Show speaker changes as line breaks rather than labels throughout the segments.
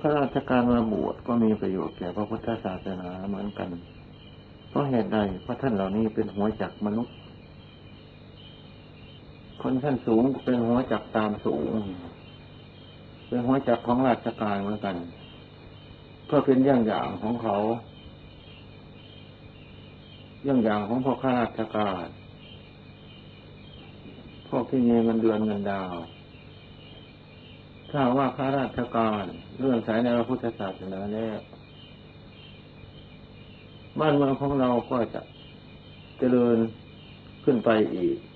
ข้าราชการมาบวชก็มีประโยชน์แก่พระพุทธศาสนาเหมือนกันเพราะเหตุใดเพราะท่านเหล่านี้เป็นหัวจักมนุษย์คนชั้นสูงเป็นหัวจักตามสูงเป็นหัวจักของราชการเหมือนกันก็เป็นอย่างของเขาอย่างของพวกข้าราชการพวกที่มีเงินเดือนเงินดาวถ้าว่าข้าราชการเลื่อนสายในพระพุทธศาสนาแล้วบ้านเมืองของเราก็จะเจริญขึ้นไปอีก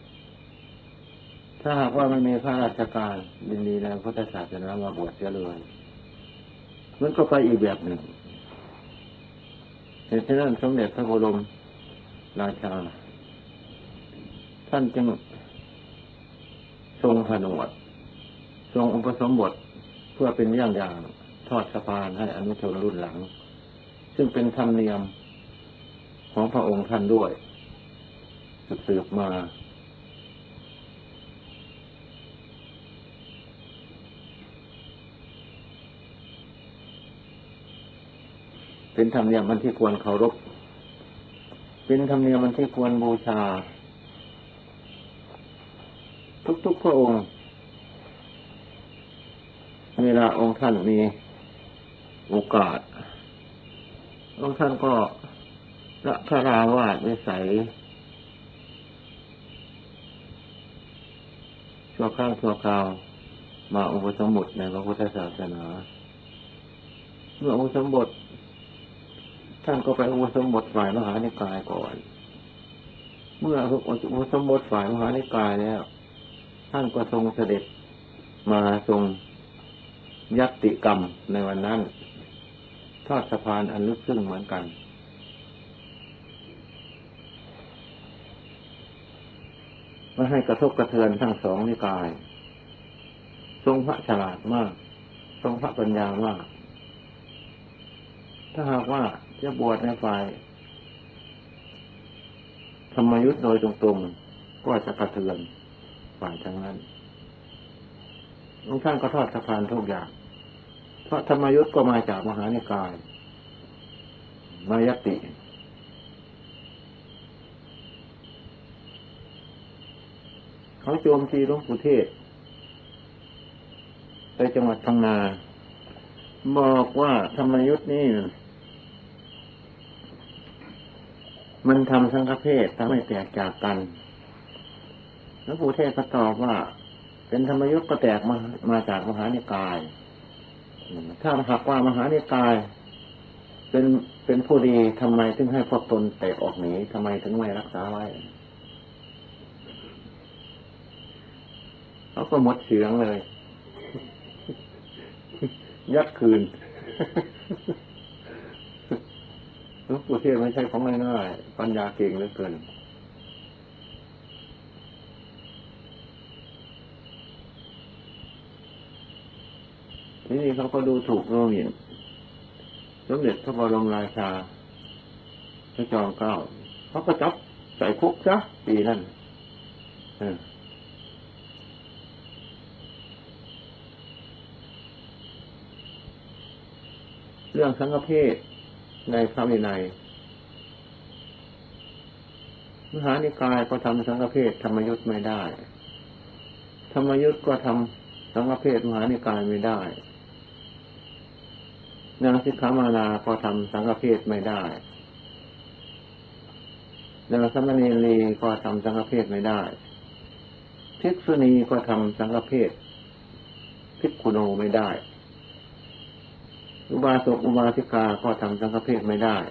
ถ้าหากว่าไม่มีข้าราชการยินดีในพระพุทธศาสนามาบวชเจริญมันก็ไปอีกแบบหนึ่งเหตุฉะนั้นสมเด็จพระบรมราชาท่านจึงทรงผนวดทรงอุปสมบทเพื่อเป็นอย่างทอดสะพานให้อนุชนรุ่นหลังซึ่งเป็นธรรมเนียมของพระองค์ท่านด้วยสืบมาเป็นธรรมเนียมมันที่ควรเคารพเป็นธรรมเนียมมันที่ควรบูชาทุกพระองค์เวลาองค์ท่านมีโอกาสองค์ท่านก็ละคาราวาสวิสัยชั่วครั้งชั่วคราวมาอุปสมบทในพระพุทธศาสนาเมื่ออุปสมบทท่านก็ไปอุปสมบทฝ่ายมหานิกายก่อนเมื่ออุปสมบทฝ่ายมหานิกายแล้วท่านก็ทรงเสด็จมาทรงยัตติกรรมในวันนั้นทอดสะพานอันลึกซึ้งเหมือนกันไม่ให้กระทบกระเทือนทั้งสองนิกายทรงพระฉลาดมากทรงพระปัญญามากถ้าหากว่าจะบวชในฝ่ายธรรมยุทธ์โดยตรงๆก็จะกระเทือนฝ่ายทั้งนั้นองค์ท่านก็ทอดสะพานทุกอย่างเพราะธรรมยุทธ์ก็มาจากมหานิกายมายติเขาโจมตีหลวงปู่เทศไปจังหวัดพังงาบอกว่าธรรมยุทธ์นี่มันทำสังฆเพศทำให้แตกจากกันหลวงปู่เทศก็ตอบว่าเป็นธรรมยุทธ์ก็แตกมาจากมหานิกายถ้าหากว่ามหานิกายเป็นผู้ดีทำไมถึงให้พวกตนแตกออกหนีทำไมถึงไม่รักษาไว้เขาก็หมดเสียงเลยยัดคืนหลวงปู่เทศไม่ใช่ของง่ายๆปัญญาเก่งเหลือเกินทีนี้เขาก็ดูถูกโน้มหมิ่นสมเด็จพระบรมราชาพระจอมเกล้าเขาก็จับใส่คุกซะปีนั้นเรื่องสังฆเพศในพระวินัยมหานิกายก็ทำสังฆเพศธรรมยุทธ์ไม่ได้ธรรมยุทธ์ก็ทำสังฆเพศมหานิกายไม่ได้นางสิกขามานาก็ทำสังฆเพศไม่ได้นางสมณีลีก็ทำสังฆเพศไม่ได้ภิกษุณีก็ทำสังฆเพศภิกขุโนไม่ได้อุบาสกอุบาสิกาก็ทำสังฆเพศไม่ได้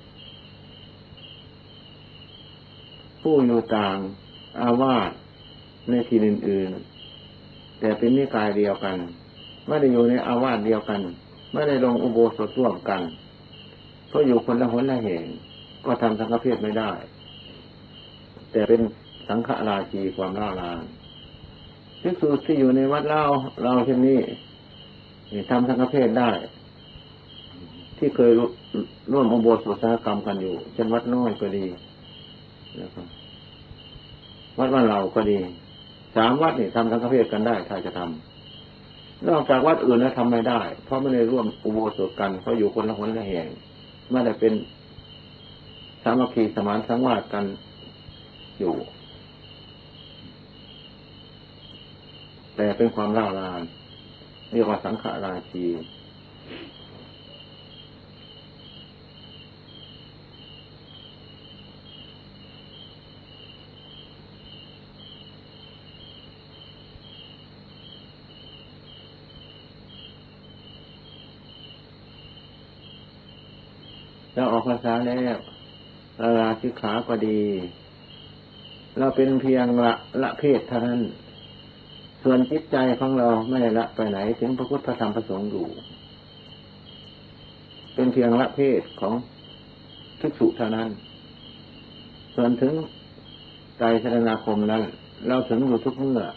ผู้อยู่ต่างอาวาสในที่อื่นๆแต่เป็นนิกายเดียวกันไม่ได้อยู่ในอาวาสเดียวกันไม่ได้ลงอุโบสถร่วมกันก็อยู่คนละหนละแห่งก็ทำสังฆเพศไม่ได้แต่เป็นสังฆราชีความล่าลานภิกษุที่อยู่ในวัดเราเช่นนี้ทำสังฆเพศได้ที่เคยร่วมอุโบสถกรรมกันอยู่เช่นวัดน้อยก็ดีนะครับวัดบ้านเราก็ดี3 วัดนี่ทำสังฆเพศกันได้ถ้าจะทนอกจากวัดอื่นแล้วทำไม่ได้เพราะไม่ได้ร่วมอุโบสถกันเพราะอยู่คนละหนละแห่งไม่ได้เป็นสามัคคีสมานสังวาสกันอยู่แต่เป็นความร่าลานเรียกว่าสังฆราชีเราออกภาษาแล้วลาสิกขาก็ดีเราเป็นเพียงละเพศเท่านั้นส่วนจิตใจของเราไม่ได้ละไปไหนถึงพระพุทธพระธรรมพระสงฆ์อยู่เป็นเพียงละเพศของภิกษุเท่านั้นส่วนถึงใจสรณาคมนั้นเราถึงอยู่ทุกเมื่อ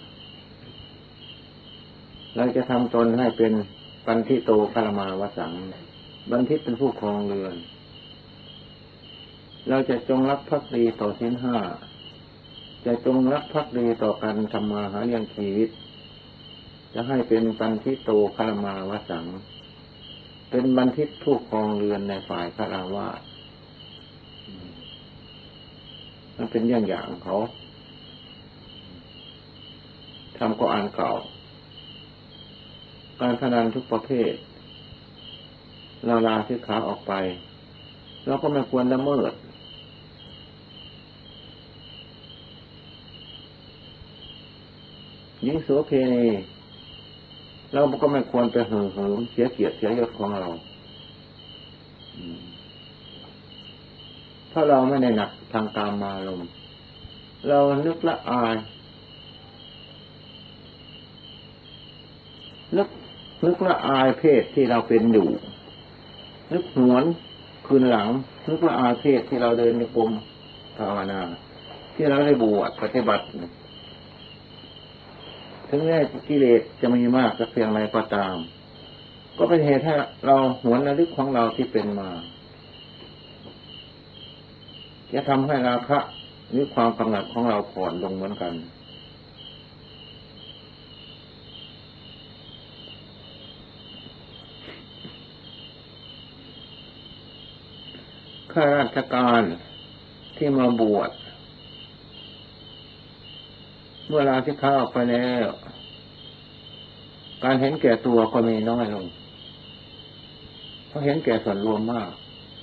เราจะทำตนให้เป็นปันธิโตคารมาวสังบัณฑิตเป็นผู้ครองเรือนเราจะจงรักภักดีต่อศีลห้าจะจงรักภักดีต่อการทำมาหาเลี้ยงชีวิตจะให้เป็นปันธิโตคารมาวสังเป็นบัณฑิตผู้ครองเรือนในฝ่ายฆราวาสมันเป็นอย่างเขาทำก็อ่านเก่าการพนันทุกประเภทเราลาสิกขาออกไปเราก็ไม่ควรละเมิดหญิงโสเพณีเราก็ไม่ควรไปเห่อเหิมเสียเกียรติเสียยศของเราเพราะเราไม่ได้หนักทางกามารมณ์เรานึกละอายนึกละอายเพศที่เราเป็นอยู่นึกหวนคืนหลังนึกละอายเพศที่เราเดินในกรมภาวนาที่เราได้บวชปฏิบัติถึงแม้กิเลสจะมีมากสักเพียงไรก็ตามก็เป็นเหตุให้เราหวนระลึกของเราที่เป็นมาจะทำให้ราคะหรือความกำหนัดของเราผ่อนลงเหมือนกันข้าราชการที่มาบวชเมื่อลาสิกขาออกไปแล้วการเห็นแก่ตัวก็มีน้อยลงเพราะเห็นแก่ส่วนรวมมาก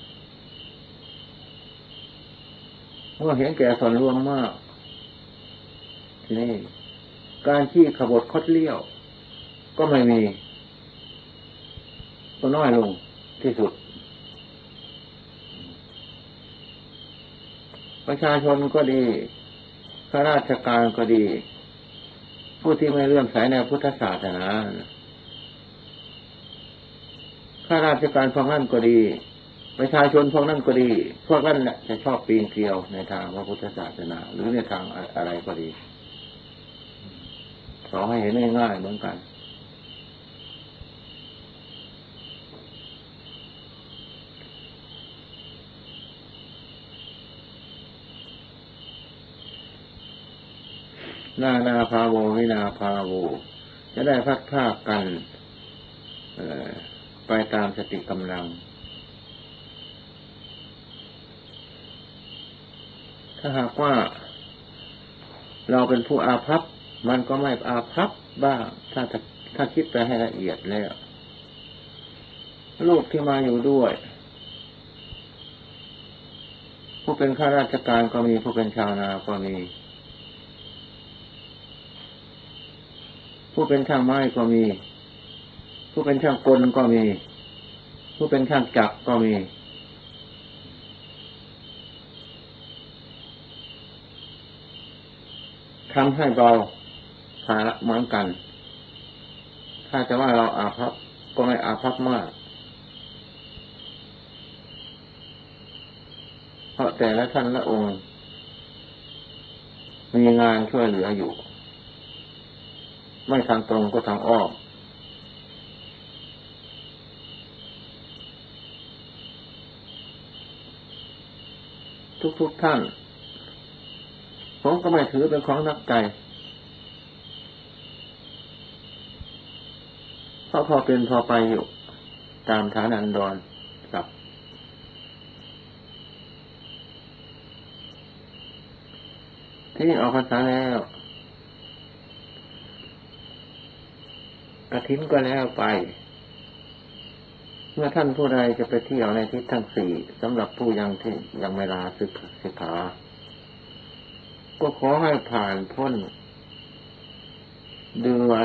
เมื่อเห็นแก่ส่วนรวมมากทีนี้การที่ขบถคดเลี้ยวก็ไม่มีก็น้อยลงที่สุดประชาชนก็ดีข้าราชการก็ดีผู้ที่ไม่เลื่อมใสในพุทธศาสนาข้าราชการพวกนั้นก็ดีประชาชนพวกนั้นก็ดีพวกนั้นแหละจะชอบปีนเกลียวในทางพระพุทธศาสนาหรือในทางอะไรก็ดีขอให้เห็นง่ายๆเหมือนกันนาภาโววินาภาโวจะได้พัดภาคกันไปตามสติกำลังถ้าหากว่าเราเป็นผู้อาภัพมันก็ไม่อาภัพบ้างถ้าคิดไปให้ละเอียดแล้วลูกที่มาอยู่ด้วยผู้เป็นข้าราชการก็มีผู้เป็นชาวนาก็มีผู้เป็นช่างไม้ก็มีผู้เป็นช่างกลก็มีผู้เป็นช่างจักรก็มีทำให้เบาภาระเหมือนกันถ้าจะว่าเราอาภัพก็ไม่อาภัพมากเพราะแต่ละท่านละองค์มีงานช่วยเหลืออยู่ไม่ทางตรงก็ทางอ้อมทุกท่านผมก็ไม่ถือเป็นของนักไก่เพราะพอเป็นพอไปอยู่ตามฐานันดรกับที่ออกพรรษาแล้วกฐินก็แล้วไปเมื่อท่านผู้ใดจะไปเที่ยวในทิศทั้งสี่สำหรับผู้ยังที่ยังเวลาศึกษาก็ขอให้ผ่านพ้นเดือน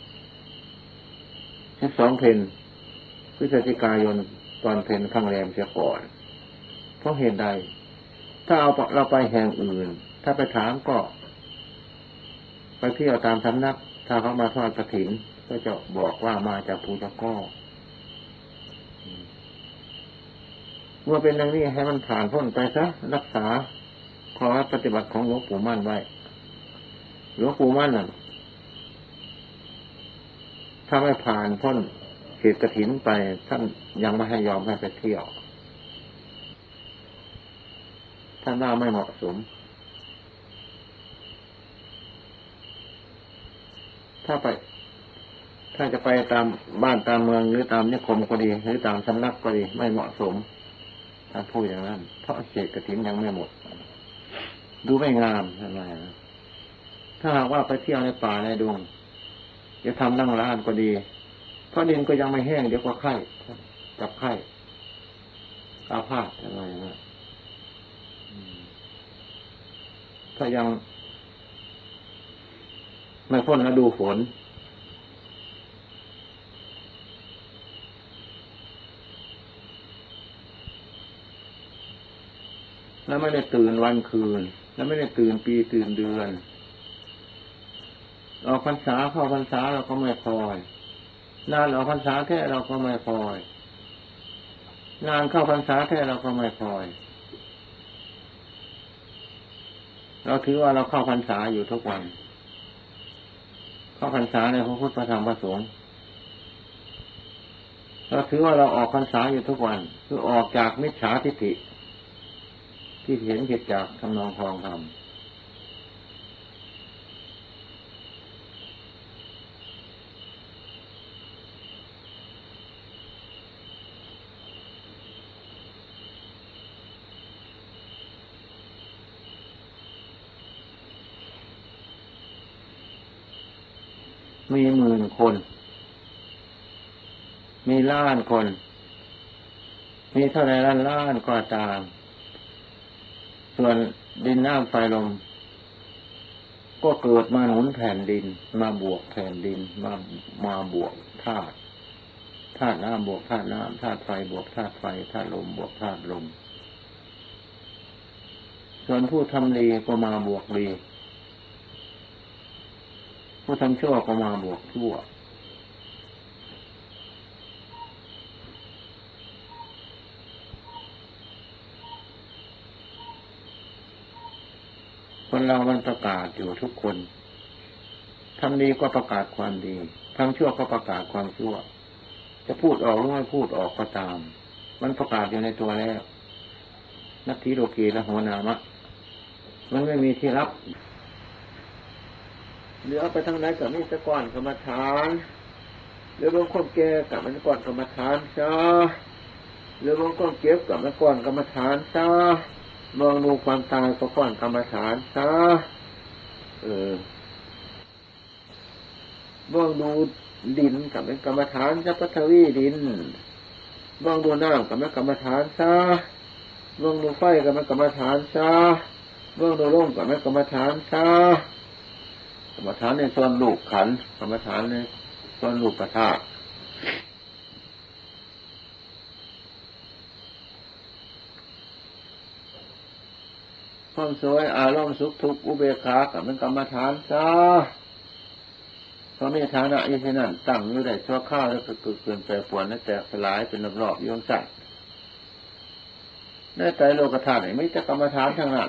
12 เพ็ญพฤศจิกายนตอนเพ็ญข้างแรมเสียก่อนเพราะเหตุใดถ้าเราไปแห่งอื่นถ้าไปถามก็ไปเที่ยวตามสำนักถ้าเขามาทอดกฐินก็จะบอกว่ามาจากภูตะก้อเมื่อเป็นอย่างนี้ให้มันผ่านพ้นไปซะรักษาข้อปฏิบัติของหลวงปู่มั่นไว้หลวงปู่มั่นน่ะถ้าไม่ผ่านพ้นเขตกฐินไปท่านยังไม่ให้ยอมให้ไปเที่ยวท่านว่าไม่เหมาะสมถ้าจะไปตามบ้านตามเมืองหรือตามนิคมก็ดีหรือตามสำนักก็ดีไม่เหมาะสมท่านพูดอย่างนั้นเพราะเขตกฐินยังไม่หมดดูไม่งามทำไมนะถ้าหากว่าไปเที่ยวในป่าในดงจะทำนั่งร้านก็ดีเพราะดินก็ยังไม่แห้งเดี๋ยวก็ไข้จับไข้อาพาธทำไมนะถ้ายังไม่พ้นฤดูฝนแล้วไม่ได้ตื่นวันคืนแล้วไม่ได้ตื่นปีตื่นเดือนออกพรรษาเข้าพรรษาเราก็ไม่พอนานออกพรรษาแท้เราก็ไม่พอนานเข้าพรรษาแท้เราก็ไม่พอเราถือว่าเราเข้าพรรษาอยู่ทุกวันเข้าพรรษาในพระพุทธพระธรรมพระสงฆ์เราถือว่าเราออกพรรษาอยู่ทุกวันคือออกจากมิจฉาทิฏฐิที่เห็นผิดจากทำนองครองธรรมมี10,000 คนมีล้านคนมีเท่าไรล้านก็ตามส่วนดินน้ำไฟลมก็เกิดมาหนุนแผ่นดินมาบวกแผ่นดินมาบวกธาตุน้ำบวกธาตุน้ำธาตุไฟบวกธาตุไฟธาตุลมบวกธาตุลมส่วนผู้ทำดีก็มาบวกดีผู้ทำชั่วก็มาบวกชั่วคนเรามันประกาศอยู่ทุกคนทำดีก็ประกาศความดีทำชั่วก็ประกาศความชั่วจะพูดออกหรือไม่พูดออกก็ตามมันประกาศอยู่ในตัวแล้วนัตถิโลกีละโหนามะมันไม่มีที่รับหรือเอาไปทางไหนกับนี่ตะก่อนกรรมฐานหรือบางคนแก่กับมันก่อนกรรมฐานซะหรือบางคนเก็บกับมันก่อนกรรมฐานซะมองดูความตายก็ก่อนกรรมฐานซะมองดูดินกับเป็นกรรมฐานจะปัทวีดินมองดูน้ำกับเป็นกรรมฐานซะมองดูไฟกับเป็นกรรมฐานซะมองดูลมกับเป็นกรรมฐานซะกรรมฐานในส่วนรูปขันธ์กรรมฐานในส่วนรูปธาตุความสวยอารมณ์สุขทุกข์อุเบกขากับเป็นกรรมฐานซะเพราะมีฐานะอยู่ที่นั่นตั้งอยู่ได้ชั่วข้าวแล้วก็เกิดแปรปรวนและแตกสลายเป็นรอบๆยวงสัตว์ในใจโลกธาตุไม่จะกรรมฐานทั้งนั้น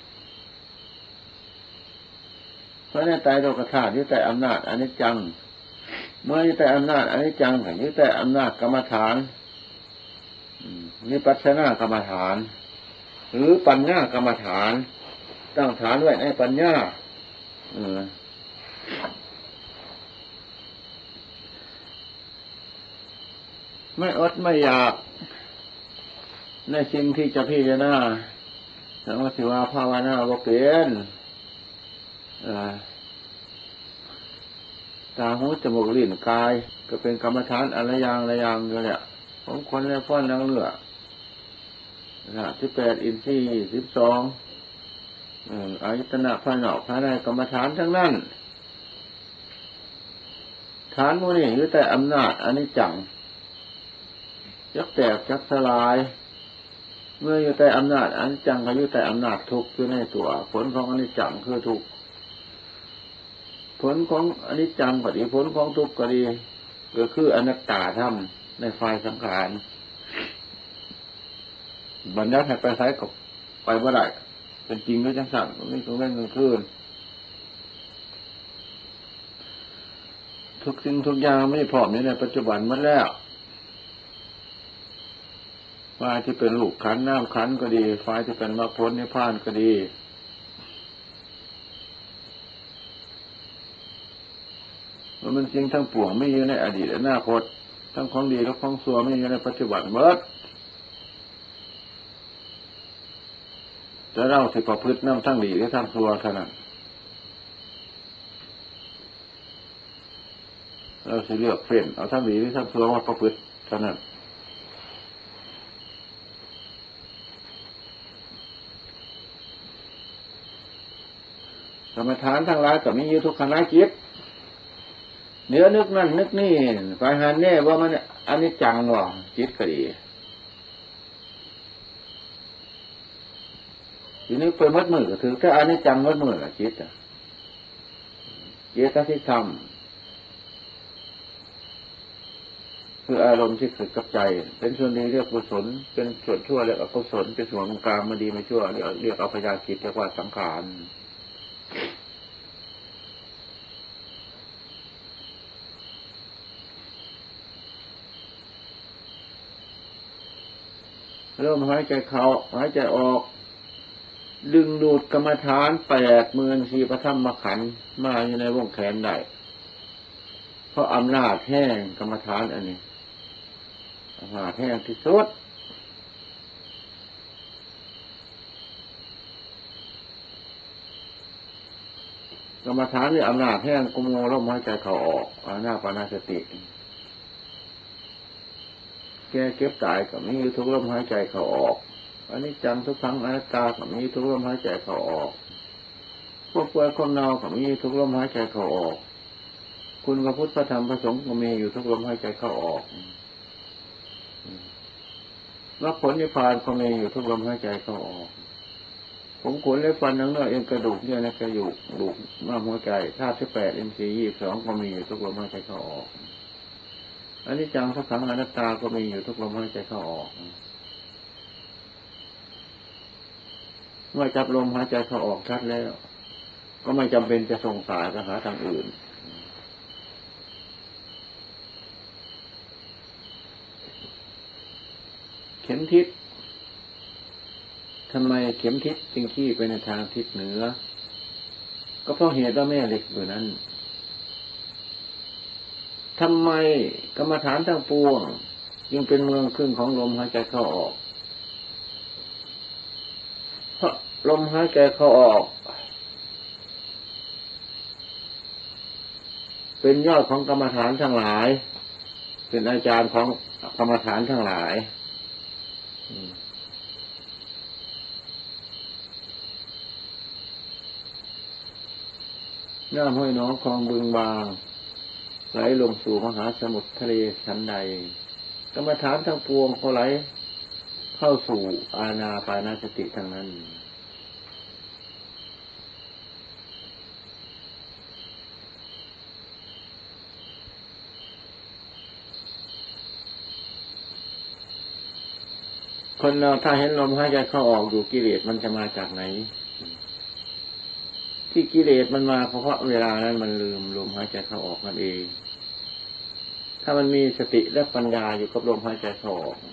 เพราะในใจโลกธาตุอยู่แต่อำนาจอนิจจังเมื่ออยู่แต่อำนาจอนิจจังอยู่แต่อำนาจกรรมฐานวิปัสสนากรรมฐานหรือปัญญากรรมฐานตั้งฐานไว้ในปัญญาไม่อดไม่อยากในสิ่งที่จะพิจารณาสังวสิวาภาวนาบ่เป็นตาหูจมูกลิ้นกายก็เป็นกรรมฐานอะไรอย่างอยู่เนี่ยผมคนและฟ้อนนังเหลือ18อินทรีย์12อายตนะภายนอกภายในกรรมฐานทั้งนั้นฐานพวกนี้อยู่แต่อำนาจอนิจจังยักแตกยักสลายเมื่ออยู่แต่อำนาจอนิจจังก็อยู่แต่อำนาจทุกข์อยู่ในตัวผลของอนิจจังคือทุกข์ผลของอนิจจังก็ดีผลของทุกข์ก็ดีก็คืออนัตตาธรรมในฝ่ายสังขารบัญญัติให้ไปใช้กับไปบ่ได้เป็นจริงด้วยจังสั่งนี่ตรงนั้นกลางคืนทุกสิ่งทุกอย่างไม่พร้อมในปัจจุบันหมดแล้วฝ่ายที่เป็นลูกขันน้ำขันก็ดีฝ่ายที่เป็นมรรคผลนิพพานก็ดีมันสิ่งทั้งปวงไม่อยู่ในอดีตอนาคตทั้งของดีและของชั่วไม่อยู่ในปัจจุบันหมดจะเล่าสิประพฤติน้ำทั้งดีและทั้งชั่วเท่านั้นเราสิเลือกเฟ้นเอาทั้งดีและทั้งชั่วมาประพฤติเท่านั้นกรรมฐานทั้งหลายก็มีอยู่ทุกขณะจิตเนื้อนึกนั่นนึกนี่ไปหันแน่ว่ามันอันนี้จังวะจิตก็ดีทีนี้ไปมัดมือก็ถือแค่อันนี้จังมัดมือละจิตเจตสิกธรรมคืออารมณ์ที่เกิดกับใจเป็นส่วนดีเรียกกุศลเป็นส่วนชั่วเรียกอกุศลเป็นส่วนกลางไม่ดีไม่ชั่วเรียกอภยากิจเรียกว่าสังขารเริ่มหายใจเข้าหายใจออกดึงดูดกรรมฐาน84,000พระธรรมขันธ์มาอยู่ในวงแขนได้เพราะอำนาจแห่งกรรมฐานอันนี้อำนาจแห่งที่สุดกรรมฐานนี่อำนาจแห่งกุมโมลมหายใจเข้าออกอานาปานสติแก้เก็บตายก็มีทุกลมหายใจเข้าออกอันนี้จังทุกครั้งอนัตตาก็มีทุกลมหายใจเข้าออกพวกเปลือยคนเนาก็มีทุกลมหายใจเข้าออกคุณพระพุทธพระธรรมพระสงฆ์ก็มีอยู่ทุกลมหายใจเข้าออกมรรคผลนิพพานก็มีอยู่ทุกลมหายใจเข้าออกผมขนเล็บฟันหนังเนื้อเอ็นกระดูกเนี่ยนะกระดูกม้ามหัวใจธาตุ18อินทรีย์22ก็มีอยู่ทุกลมหายใจเข้าออกอันนี้จังทุกขังอนัตตาก็มีอยู่ทุกลมหายใจเข้าออกเมื่อจับลมหายใจเข้าออกชัดแล้วก็ไม่จำเป็นจะส่งสายไปหาทางอื่นเข็มทิศทำไมเข็มทิศจึงขี้ไปในทางทิศเหนือก็เพราะเหตุว่าแม่เหล็กอยู่นั้นทำไมกรรมฐานทั้งปวงจึงเป็นเมืองขึ้นของลมหายใจเข้าออกเพราะลมหายใจเข้าออกเป็นยอดของกรรมฐานทั้งหลายเป็นอาจารย์ของกรรมฐานทั้งหลายน้ำห้วยน้องคลองบึงบางไหลลงสู่มหาสมุทรทะเลชั้นใดกรรมฐานทั้งปวงก็ไหลเข้าสู่อานาปานสติทั้งนั้นคนเราถ้าเห็นลมหายใจเข้าออกอยู่กิเลสมันจะมาจากไหนที่กิเลสมันมาเพราะเวลานั้นมันลืมลมหายใจเข้าออกนั่นเองถ้ามันมีสติและปัญญาอยู่กับลมหายใจเข้าออก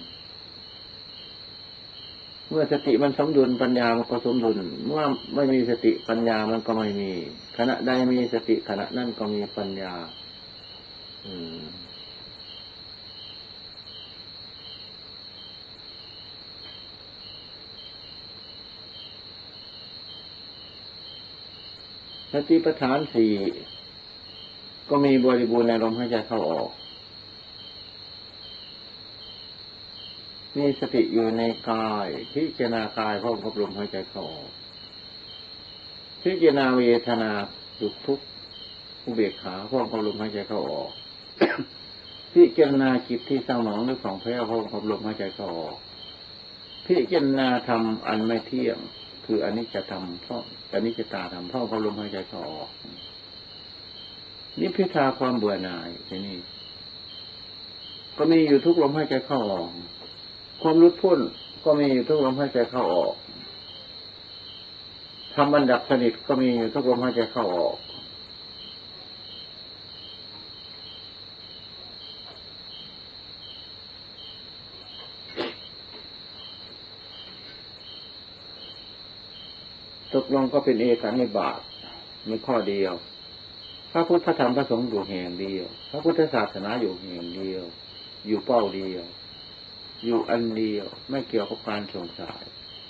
เมื่อสติมันสมดุลปัญญามันก็สมดุลเมื่อไม่มีสติปัญญามันก็ไม่มีขณะใดมีสติขณะนั้นก็มีปัญญาติปัฏฐานสี่ก็มีบริบูรณ์ในลมหายใจเข้าออกมีสติอยู่ในกายพิจารณากายพร้อมกับลมหายใจเข้าออกพิจารณาเวทนาสุขทุกข์อุเบกขาพร้อมกับลมหายใจเข้าออก พิจารณาจิตที่เศร้าหมองหรือของแพ้พร้อมกับลมหายใจเข้าออกพิจารณาธรรมอันไม่เที่ยงคืออนิจจธรรมเพราะอนิจจตาธรรมพร้อมกับลมหายใจเข้าออกนิพพิทาความเบื่อหน่ายที่นี่ก็มีอยู่ทุกลมหายใจเข้าออกความหลุดพ้นก็มีอยู่ทุกลมหายใจเข้าออกธรรมอันดับสนิทก็มีอยู่ทุกลมหายใจเข้าออกตกลงก็เป็นเอกนิบาตมีข้อเดียวพระพุทธธรรมพระสงฆ์อยู่แห่งเดียวพระพุทธศาสนาอยู่แห่งเดียวอยู่เป้าเดียวอยู่อันเดียวไม่เกี่ยวกับการสงสาย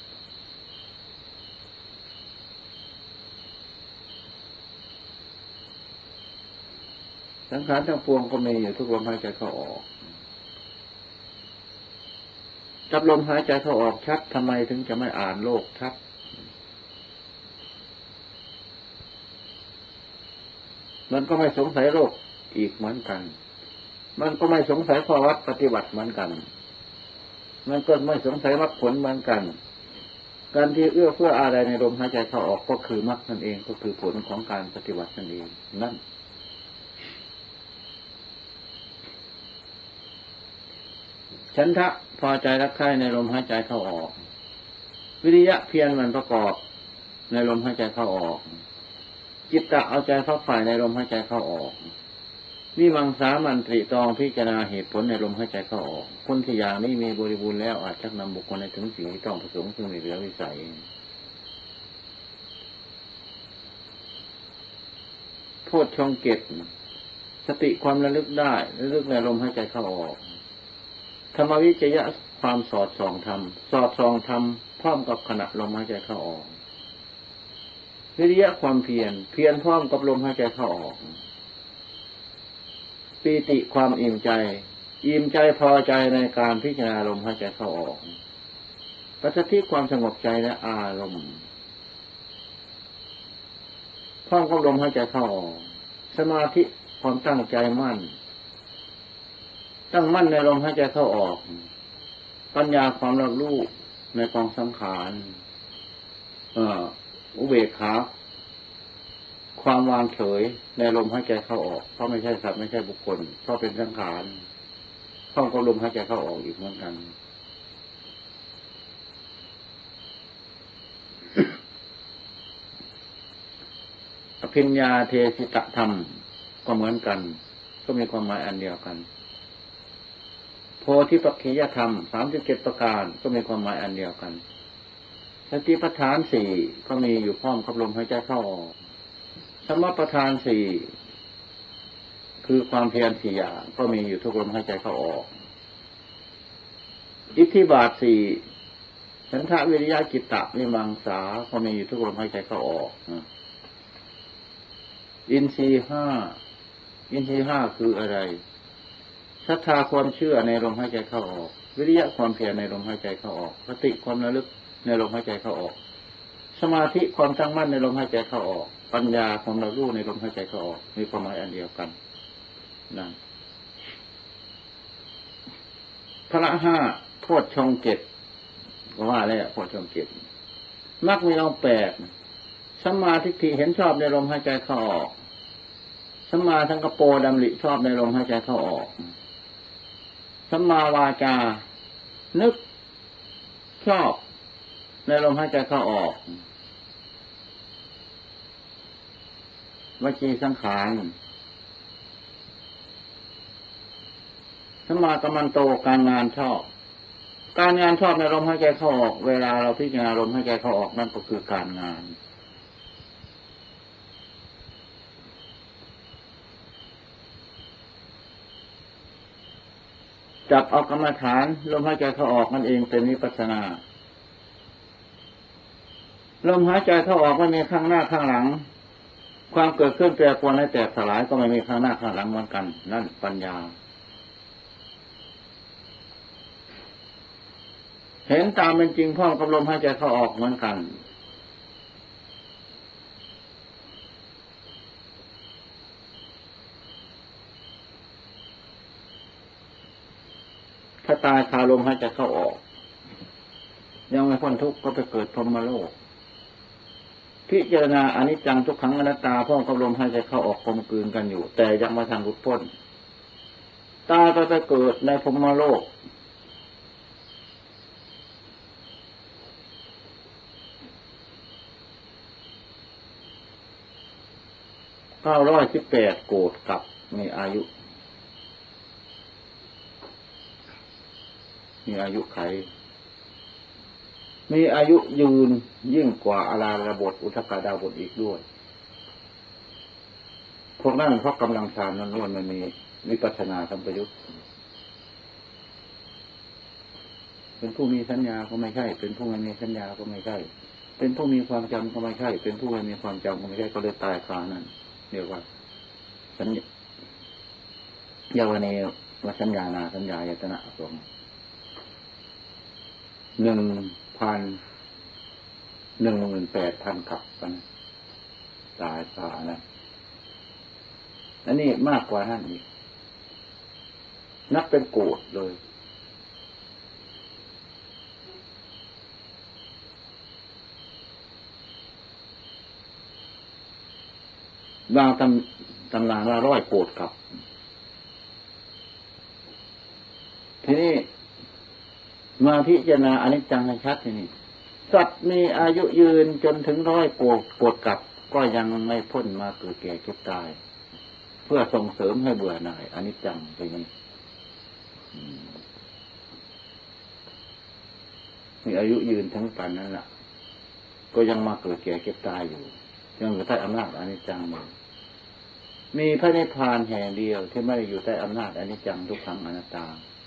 สังขารทั้งปวงก็มีอยู่ทุกลมหายใจเข้าออกจับลมหายใจเข้าออกชัดทำไมถึงจะไม่อ่านโลกชัดมันก็ไม่สงสัยโลกอีกเหมือนกันมันก็ไม่สงสัยข้อวัดปฏิบัติเหมือนกันมันก็ไม่สงสัยมรรคผลเหมือนกันการที่เอื้อเฟื้ออะไรในลมหายใจเข้าออกก็คือมรรคนั่นเองก็คือผลของการปฏิบัตินั่นเองนั่นฉันทะพอใจรักใคร่ในลมหายใจเข้าออกวิริยะเพียรมันประกอบในลมหายใจเข้าออกจิตตะเอาใจเข้าฝ่ายในลมหายใจเข้าออกวิมังสามันตรีตองพิจารณาเหตุผลในลมหายใจเข้าออกคนที่อย่างนี้มีบริบูรณ์แล้วอาจชักนำบุคคลในถึงสิ่งที่ต้องประสงค์ซึ่งมีเหลือวิสัยโพชฌงค์เจ็ดสติความระลึกได้ระลึกในลมหายใจเข้าออกธรรมวิจยะความสอดส่องธรรมสอดส่องธรรมพร้อมกับขณะลมหายใจเข้าออกวิริยะความเพียรพร้อมกับลมหายใจเข้าออกปีติความอิ่มใจพอใจในการพิจารณาลมหายใจเข้าออกปัสสัทธิความสงบใจและอารมณ์พร้อมกับลมหายใจเข้าออกสมาธิความตั้งใจมั่นในลมหายใจเข้าออกปัญญาความระลึกในกองสังขารอุเบกขาความวางเฉยในลมหายใจเข้าออกเพราะไม่ใช่สัตว์ไม่ใช่บุคคลเพราะเป็นสังขารพร้อมกับลมหายใจเข้าออกอีกเหมือนกันอภิญญาเทสิตธรรมก็เหมือนกันก็มีความหมายอันเดียวกันโพธิปัจขิยธรรม37ประการก็มีความหมายอันเดียวกันสติปัฏฐานสี่ก็มีอยู่พร้อมกับลมหายใจเข้าออกสมปัฏฐานสี่คือความเพียรสี่อย่างก็มีอยู่ทุกลมหายใจเข้าออกอิทธิบาทสี่ฉันทะวิริยะจิตตะวิมังสาก็มีอยู่ทุกลมหายใจเข้าออกอินทรีย์ห้าคืออะไรศรัทธาความเชื่อในลมหายใจเข้าออกวิริยะความเพียรในลมหายใจเข้าออกสติความระลึกในลมหายใจเข้าออกสมาธิความตั้งมั่นในลมหายใจเข้าออกปัญญาความระลึกในลมหายใจเข้าออกมีความหมายอันเดียวกันนั่นพละห้าโพชฌงค์เจ็ดก็ว่าแล้วโพชฌงค์เจ็ดมรรคมีองค์8สัมมาทิฏฐิเห็นชอบในลมหายใจเข้าออกสัมมาสังกัปโปดำริชอบในลมหายใจเข้าออกสัมมาวาจานึกชอบในลมหายใจเข้าออกวจีสังขารสัมมากัมมันโตการงานชอบในลมหายใจเข้าออกเวลาเราพิจารณาลมหายใจเข้าออกนั่นก็คือการงานจับเอากรรมฐานลมหายใจเข้าออกนั่นเองเป็นวิปัสสนาลมหายใจเข้าออกไม่มีข้างหน้าข้างหลังความเกิดขึ้นแปรปรวนและแตกสลายก็ไม่มีข้างหน้าข้างหลังเหมือนกันนั่นปัญญาเห็นตามเป็นจริงพร้อมกับลมหายใจเข้าออกเหมือนกันถ้าตายคาลมหายใจเข้าออกยังไม่พ้นทุกข์ก็ไปเกิดพรหมโลกพิจารณาอนิจจังทุกขังอนัตตาพร้อมกับลมหายใจเข้าออกกลมกลืนกันอยู่แต่ยังไม่ทันหลุดพ้นตายก็ไปเกิดในพรหมโลก918โกฏกับมีอายุไขมีอายุยืนยิ่งกว่าอาราระบทอุทกาดาบทอีกด้วยพวกนั้นเพราะกำลังฌานล้วนๆมันมีวิปัสสนาสัมปยุตเป็นผู้มีสัญญาก็ไม่ใช่เป็นผู้ไม่มีสัญญาก็ไม่ใช่เป็นผู้มีความจำก็ไม่ใช่เป็นผู้ไม่มีความจำก็ไม่ใช่ก็เลยตายคานั้นเรียกว่าสัญญายาวเนวสัญญานาสัญญายตนะสม1,018,000 กับกันตายคานั้นอันนี้มากกว่านั้นอีกนับเป็นโกฏเลยบางตำนานว่า100 โกฏกับทีนี้มาพิจารณาอนิจจังให้ชัดทีนี้สัตว์มีอายุยืนจนถึง100 โกฏกับก็ยังไม่พ้นมาเกิดแก่เจ็บตายเพื่อส่งเสริมให้เบื่อหน่ายอนิจจังทีนี้มีอายุยืนทั้งปันนั้นแหละก็ยังมาเกิดแก่เก็บตายอยู่ยังอยู่ใต้อำนาจอนิจจังอยู่มีพระนิพพานแห่งเดียวที่ไม่ได้อยู่ใต้อำนาจอนิจจังทุกขังอนัตตา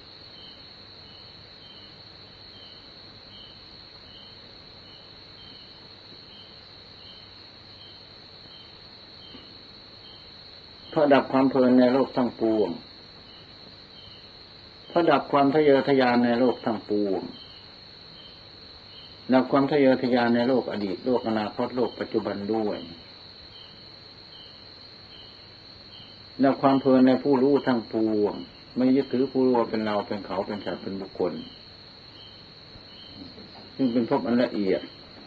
เพราะดับความเพลินในโลกทั้งปวงเพราะดับความทะเยอทะยานในโลกทั้งปวงดับความทะเยอทะยานในโลกอดีตโลกอนาคตโลกปัจจุบันด้วยดับความเพลินในผู้รู้ทั้งปวงไม่ยึดถือผู้รู้เป็นเราเป็นเขาเป็นสัตว์เป็นบุคคลซึ่งเป็นภพอันละเอียด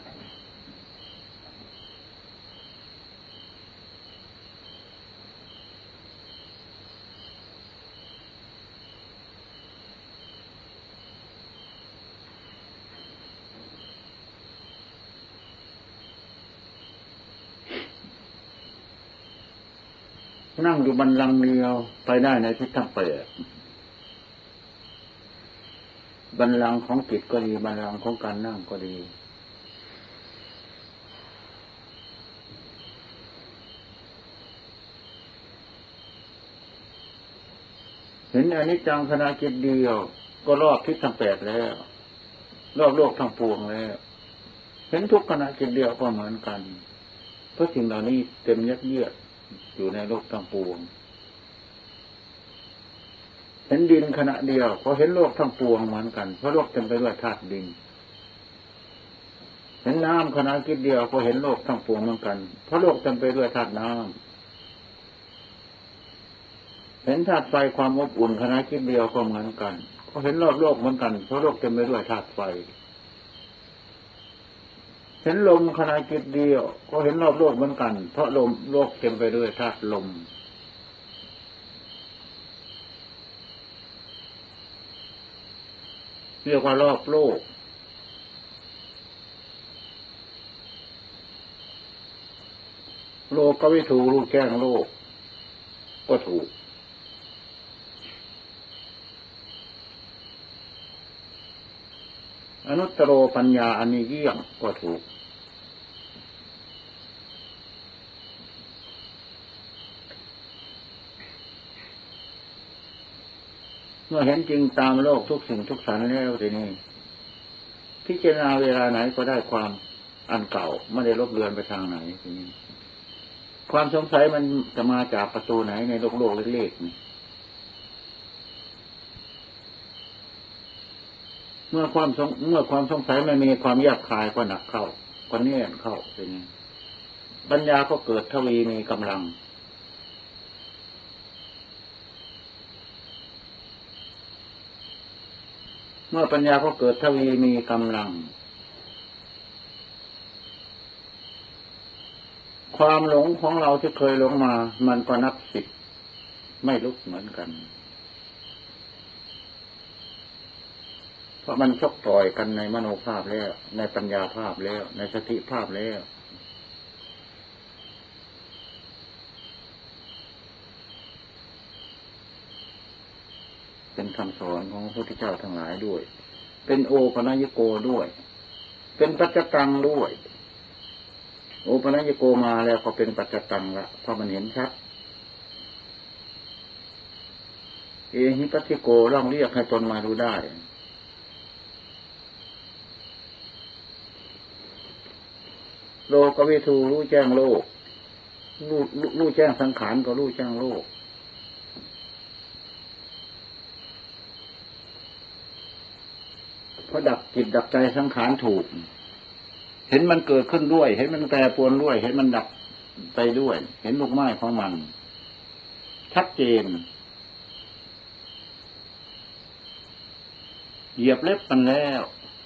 นั่งอยู่บัลลังก์เดียวไปได้ในทิศทั้งแปดบัลลังก์ของจิตก็ดีบัลลังก์ของการนั่งก็ดีเห็นอนิจจังขณะจิตเดียวก็รอบทิศทั้งแปดแล้วรอบโลกทั้งปวงแล้วเห็นทุกขณะจิตเดียวก็เหมือนกันเพราะสิ่งเหล่านี้เต็มยัดเยียดอยู่ในโลกทั้งปวงเห็นดินขณะเดียวก็เห็นโลกทั้งปวงเหมือนกันเพราะโลกเต็มไปด้วยธาตุดินเห็นน้ำขณะจิตเดียวก็เห็นโลกทั้งปวงเหมือนกันเพราะโลกเต็มไปด้วยธาตุน้ำเห็นธาตุไฟความอบอุ่นขณะจิตเดียวก็เหมือนกันก็เห็นรอบโลกเหมือนกันเพราะโลกเต็มไปด้วยธาตุไฟเห็นลมขณะจิตเดียวก็เห็นรอบโลกเหมือนกันเพราะลมโลกเต็มไปด้วยธาตุลมเรียกว่ารอบโลกโลกก็ไม่ถูกรู้แจ้งโลกก็ถูกอนุตตรปัญญาอันนี้เยี่ยมก็ถูกเมื่อเห็นจริงตามโลกทุกสิ่งทุกสรรแล้วทีนี้พิจารณาเวลาไหนก็ได้ความอันเก่าไม่ได้ลบเลือนไปทางไหนทีนี้ความสงสัยมันจะมาจากประตูไหนในโลกเล็กๆนี่เมื่อความสงสัยไม่มีความแยบคายก็หนักเข้าก็แน่นเข้าเป็นไงปัญญาก็เกิดทวีมีกำลังเมื่อปัญญาก็เกิดทวีมีกำลังความหลงของเราที่เคยหลงมามันก็นับสิบไม่ลุกเหมือนกันเพราะมันชกต่อยกันในมโนภาพแล้วในปัญญาภาพแล้วในสติภาพแล้วเป็นคำสอนของพระพุทธเจ้าทั้งหลายด้วยเป็นโอปัญญโกด้วยเป็นปัจจตังด้วยโอปัญญโกมาแล้วก็เป็นปัจจตังละเพราะมันเห็นชัดเอหิปัสสิโกลองเรียกให้ตนมาดูได้โลกวิทูรู้แจ้งโลกรู้แจ้งสังขารก็รู้แจ้งโลกเพราะดับจิตดับใจสังขารถูกเห็นมันเกิดขึ้นด้วยเห็นมันแปรปรวนด้วยเห็นมันดับไปด้วยเห็นลูกไม้ของมันชัดเจนเหยียบเล็บมันแล้ว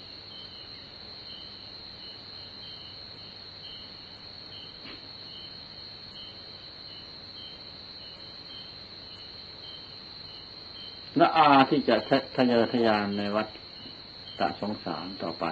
และอาที่จะทะเยอทะยานในวัฏสงสารต่อไป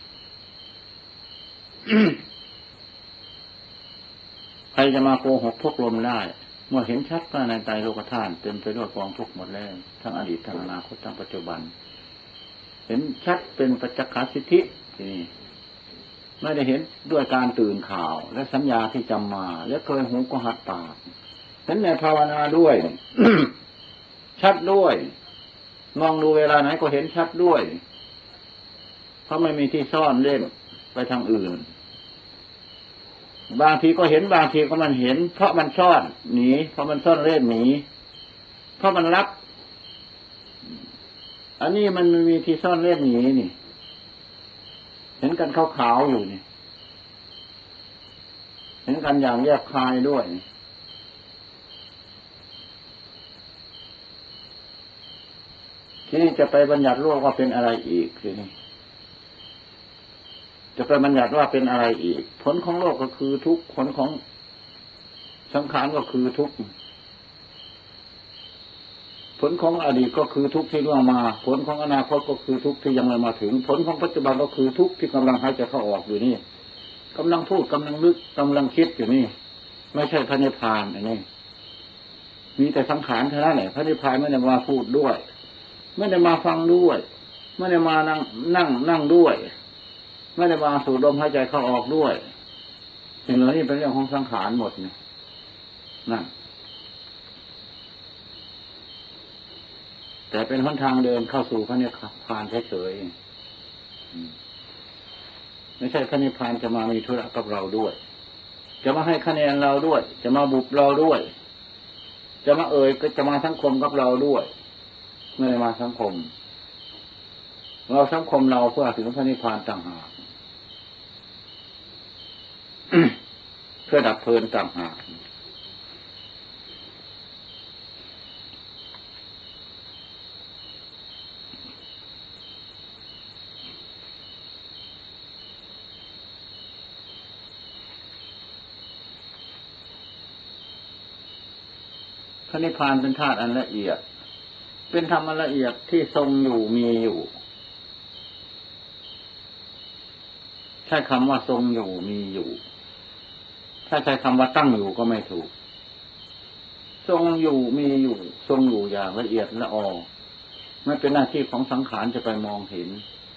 ใครจะมาโกหกทุกลมได้เมื่อเห็นชัดว่าในใจโลกธาตุเต็มไปด้วยกองทุกข์หมดแล้วทั้งอดีตทั้งอนาคตทั้งปัจจุบันเห็นชัดเป็นปัจจคสิทธินี่ไม่ได้เห็นด้วยการตื่นข่าวและสัญญาที่จำมาและเคยหูก็หัดปากเห็นในภาวนาด้วย ชัดด้วยมองดูเวลาไหนก็เห็นชัดด้วยเพราะไม่มีที่ซ่อนเล่นไปทางอื่นบางทีก็เห็นบางทีก็มันเห็นเพราะมันซ่อนหนีเพราะมันซ่อนเล่นหนีเพราะมันรับอันนี้มันมีที่ซ่อนเล่นหนีนี่เห็นกันขาวๆอยู่นี่เห็นกันอย่างแยบคายด้วยทีนี้จะไปบัญญัติโลกว่าเป็นอะไรอีกทีนี้จะไปบัญญัติว่าเป็นอะไรอีกผลของโลกก็คือทุกข์ผลของสังขารก็คือทุกข์ผลของอดีตก็คือทุกข์ที่ล่วงมาผลของอนาคตก็คือทุกข์ที่ยังไม่มาถึงผลของปัจจุบันก็คือทุกข์ที่กำลังหายใจเข้าออกอยู่นี่กำลังพูดกำลังนึกกำลังคิดอยู่นี่ไม่ใช่พระนิพพานอันนี้มีแต่สังขารเท่านั้นแหละพระนิพพานไม่ได้มาพูดด้วยไม่ได้มาฟังด้วยไม่ได้มานั่งด้วยไม่ได้มาสูดลมหายใจเข้าออกด้วยสิ่งเหล่านี้เป็นเรื่องของสังขารหมดนี่นั่นแต่เป็นหนทางเดินเข้าสู่พระนิพพานเฉยๆไม่ใช่พระนิพพานจะมามีธุระกับเราด้วยจะมาให้คะแนนเราด้วยจะมาบุบเราด้วยจะมาก็จะมาสังคมกับเราด้วยไม่ได้มาสังคมเราสังคมเราเพื่อถึงพระนิพพานต่างหาก เพื่อดับเพลินต่างหากพระนิพพานเป็นธาตุอันละเอียดเป็นธรรมอันละเอียดที่ทรงอยู่มีอยู่ใช้คำว่าทรงอยู่มีอยู่ถ้าใช้คำว่าตั้งอยู่ก็ไม่ถูกทรงอยู่มีอยู่ทรงอยู่อย่างละเอียดละออไม่เป็นหน้าที่ของสังขารจะไปมองเห็น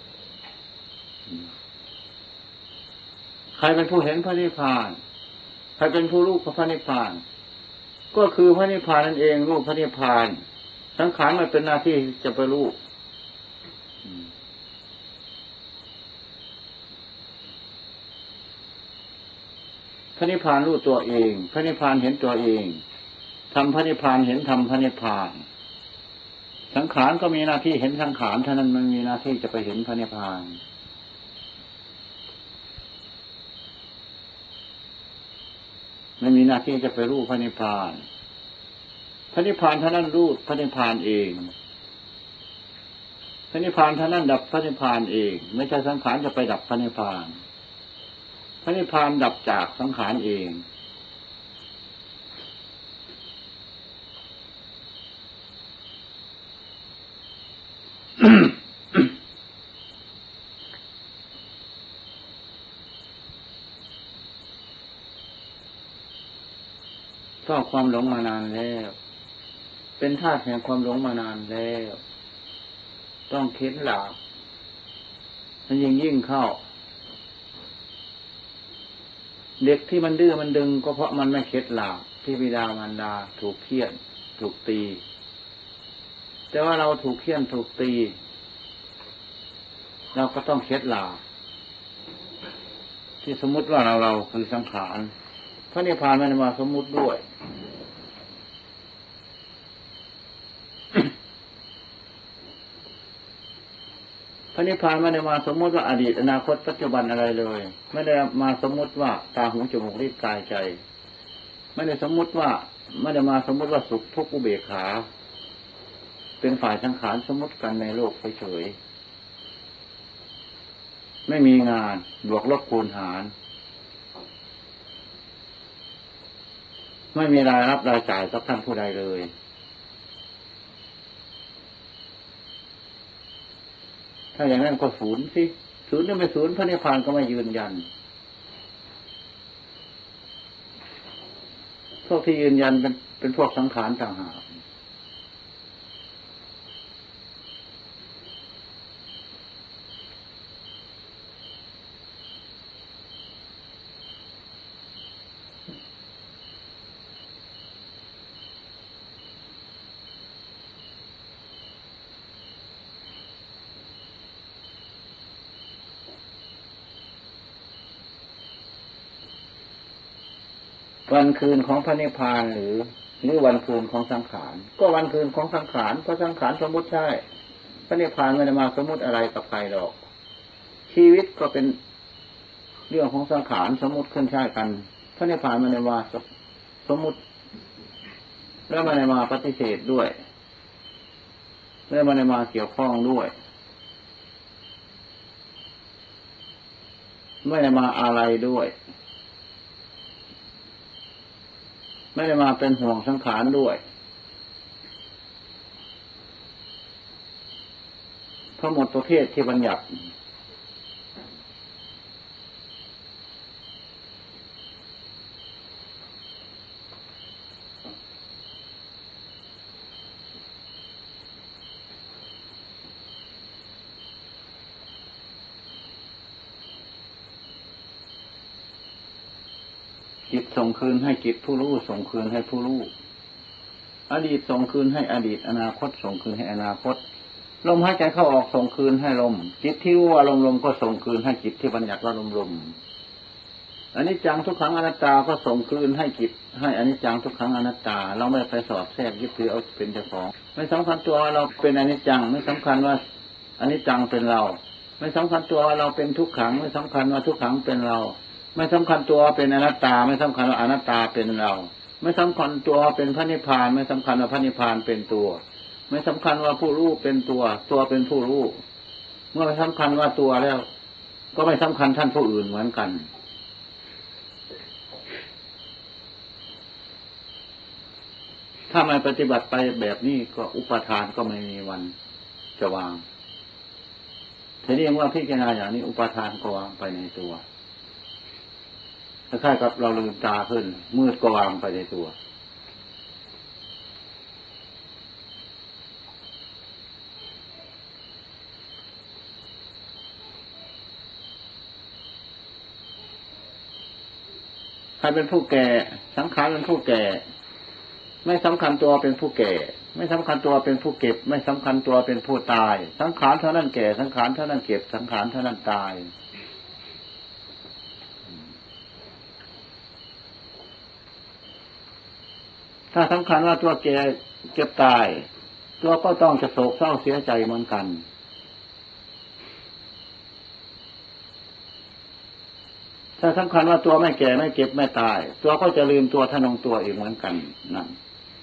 ใครเป็นผู้เห็นพระนิพพานใครเป็นผู้รู้พระนิพพานก็คือพระนิพพานนั่นเองรู้พระนิพพานสังขารมันเป็นหน้าที่จะไปรู้พระนิพพานรู้ตัวเองพระนิพพานเห็นตัวเองทำพระนิพพานเห็นทำพระนิพพานสังขารก็มีหน้าที่เห็นสังขารเท่านั้นมันมีหน้าที่จะไปเห็นพระนิพพานไม่มีหน้าที่จะไปรู้พระนิพพานพระนิพพานเท่านั้นรู้พระนิพพานเองพระนิพพานเท่านั้นดับพระนิพพานเองไม่ใช่สังขารจะไปดับพระนิพพานพระนิพพานดับจากสังขารเองก็ความหลงมานานแล้วเป็นธาตุแห่งความหลงมานานแล้วต้องเข็ดหลาบมันยิ่งเข้าเด็กที่มันดื้อมันดึงก็เพราะมันไม่เข็ดหลาบที่บิดามารดาถูกเฆี่ยนถูกตีแต่ว่าเราถูกเฆี่ยนถูกตีเราก็ต้องเข็ดหลาบที่สมมุติว่าเราคือสังขารพระนิพพานไม่ได้มาสมมุติด้วยพระนิพพานไม่ได้มาสมมุติว่าอดีตอนาคตปัจจุบันอะไรเลยไม่ได้มาสมมุติว่าตาหูจมูกลิ้นกายใจไม่ได้สมมุติว่าไม่ได้มาสมมุติว่าสุขทุกข์อุเบกขาเป็นฝ่ายสังขารสมมุติกันในโลกเฉยๆไม่มีงานบวกลบคูณหารไม่มีรายรับรายจ่ายกับท่านผู้ใดเลยถ้าอย่างนั้นก็ศูนย์สิศูนย์นี่ไม่ศูนย์พระนิพพานก็ไม่ยืนยันพวกที่ยืนยันเป็นพวกสังขารต่างหากวันคืนของพระนิพพานหรือวันคืนของสังขารก็วันคืนของสังขารเพราะสังขารสมมุติใช่พระนิพพานไม่ได้มาสมมุติอะไรกับใครหรอกชีวิตก็เป็นเรื่องของสังขารสมมุติขึ้นใช่กันพระนิพพานไม่ได้มาสมมุติแล้วไม่ได้มาปฏิเสธด้วยแล้วไม่ได้มาเกี่ยวข้องด้วยไม่ได้มาอะไรด้วยไม่ได้มาเป็นห่วงสังขารด้วยเพราะหมดประเภทที่บัญญัติจิตส่งคืนให้จิตผู้รู้ส่งคืนให้ผู้รู้อดีตส่งคืนให้อดีตอนาคตส่งคืนให้อนาคตลมหายใจเข้าออกส่งคืนให้ลมจิตที่รู้ว่าลมก็ส่งคืนให้จิตที่บัญญัติว่าลมอนิจจังทุกขังอนัตตาก็ส่งคืนให้จิตให้อนิจจังทุกขังอนัตตาเราไม่ไปสอดแทรกยึดถือเอาเป็นเจ้าของไม่สำคัญตัวเราเป็นอนิจจังไม่สำคัญว่าอนิจจังเป็นเราไม่สำคัญตัวเราเป็นทุกขังไม่สำคัญว่าทุกขังเป็นเราไม่สำคัญตัวเป็นอนัตตาไม่สำคัญว่าอนัตตาเป็นเราไม่สำคัญตัวเป็นพระนิพพานไม่สำคัญว่าพระนิพพานเป็นตัวไม่สำคัญว่าผู้รู้เป็นตัวเป็นผู้รู้เมื่อไม่สำคัญว่าตัวแล้วก็ไม่สำคัญท่านผู้อื่นเหมือนกันถ้าไม่ปฏิบัติไปแบบนี้ก็อุปทานก็ไม่มีวันจะวางทีนี้ว่าพิจารณาอย่างนี้อุปทานก็วางไปในตัวคล้ายๆกับเราลืมตาขึ้นมืดก็วางไปในตัวใครเป็นผู้แก่สังขารเป็นผู้แก่ไม่สำคัญตัวเป็นผู้แก่ไม่สำคัญตัวเป็นผู้เก็บไม่สำคัญตัวเป็นผู้ตายสังขารเท่านั้นแก่สังขารเท่านั้นเก็บสังขารเท่านั้นตาย
ถ้าสำคัญว่าตัวแก่เก็บตายตัวก็ต้องจะโศกเศร้าเสียใจเหมือนกันถ้าสำคัญว่าตัวไม่แก่ไม่เก็บไม่ตายตัวก็จะลืมตัวทะนงตัวเองเหมือนกันนั่น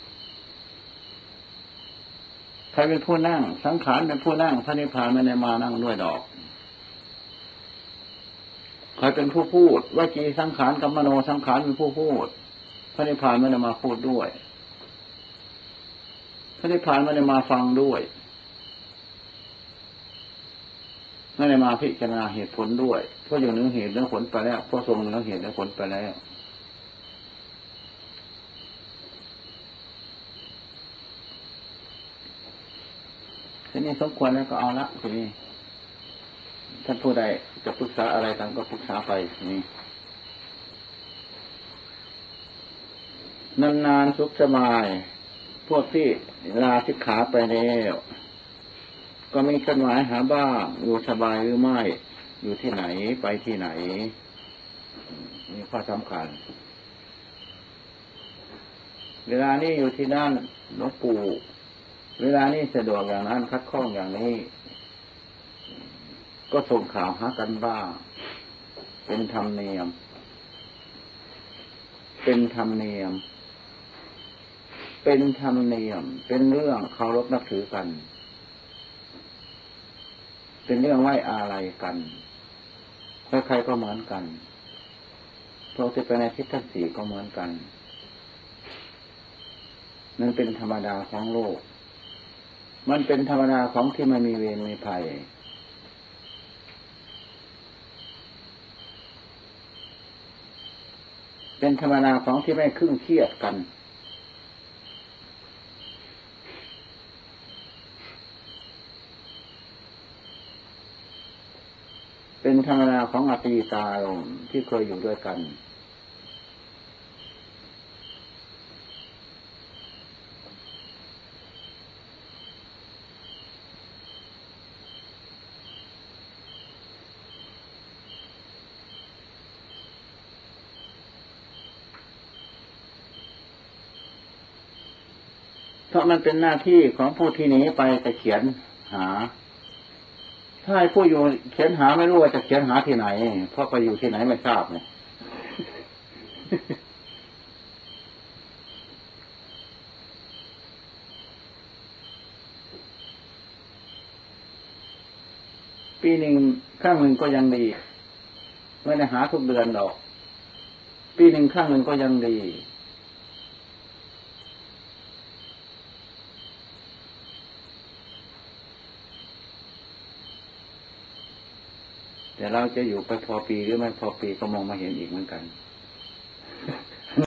ใครเป็นผู้นั่งสังขารเป็นผู้นั่งพระนิพพานไม่ได้มานั่งด้วยดอกใครเป็นผู้พูดวจีสังขารกับมโนสังขารเป็นผู้พูดพระนิพพานไม่ได้มาพูดด้วยพระนิพพานไม่ได้มาฟังด้วยไม่ได้มาพิจารณาเหตุผลด้วยเพราะอยู่เหนือเหตุเหนือผลไปแล้วเพราะทรงเหนือเหตุเหนือผลไปแล้วทีนี้สมควรแล้วก็เอาละทีนี้ท่านผู้ใดจะปรึกษาอะไรต่างก็ปรึกษาไปนี่นานๆสุขสบายพวกที่ลาสิกขาไปแล้วก็มีกันหมายหาบ้างอยู่สบายหรือไม่อยู่ที่ไหนไปที่ไหนมีข้อสำคัญเวลานี้อยู่ที่นั่นหลวงปู่เวลานี้สะดวกอย่างนั้นคัดข้องอย่างนี้ก็ส่งข่าวหากันบ้างเป็นธรรมเนียมเป็นธรรมเนียมเป็นธรรมเนียมเป็นเรื่องเคารพนับถือกันเป็นเรื่องไหว้อาลัยกันใครๆก็เหมือนกันพวกที่ไปในทิศทั้งสี่ก็เหมือนกันมันเป็นธรรมดาของโลกมันเป็นธรรมดาของที่ไม่มีเวรมีภัยเป็นธรรมดาของที่ไม่ครึ่งเครียดกันเป็นธรรมดาของอตีตาลมที่เคยอยู่ด้วยกันเพราะมันเป็นหน้าที่ของผู้ที่หนีไปจะเขียนหาถ้าให้ผู้อยู่เขียนหาไม่รู้ว่าจะเขียนหาที่ไหนเพราะไปอยู่ที่ไหนไม่ทราบเนี่ยปีหนึ่งครั้งหนึ่งก็ยังดีไม่ได้หาทุกเดือนหรอกปีหนึ่งครั้งหนึ่งก็ยังดีแต่เราจะอยู่ไปพอปีหรือไม่พอปีก็มองมาเห็นอีกเหมือนกัน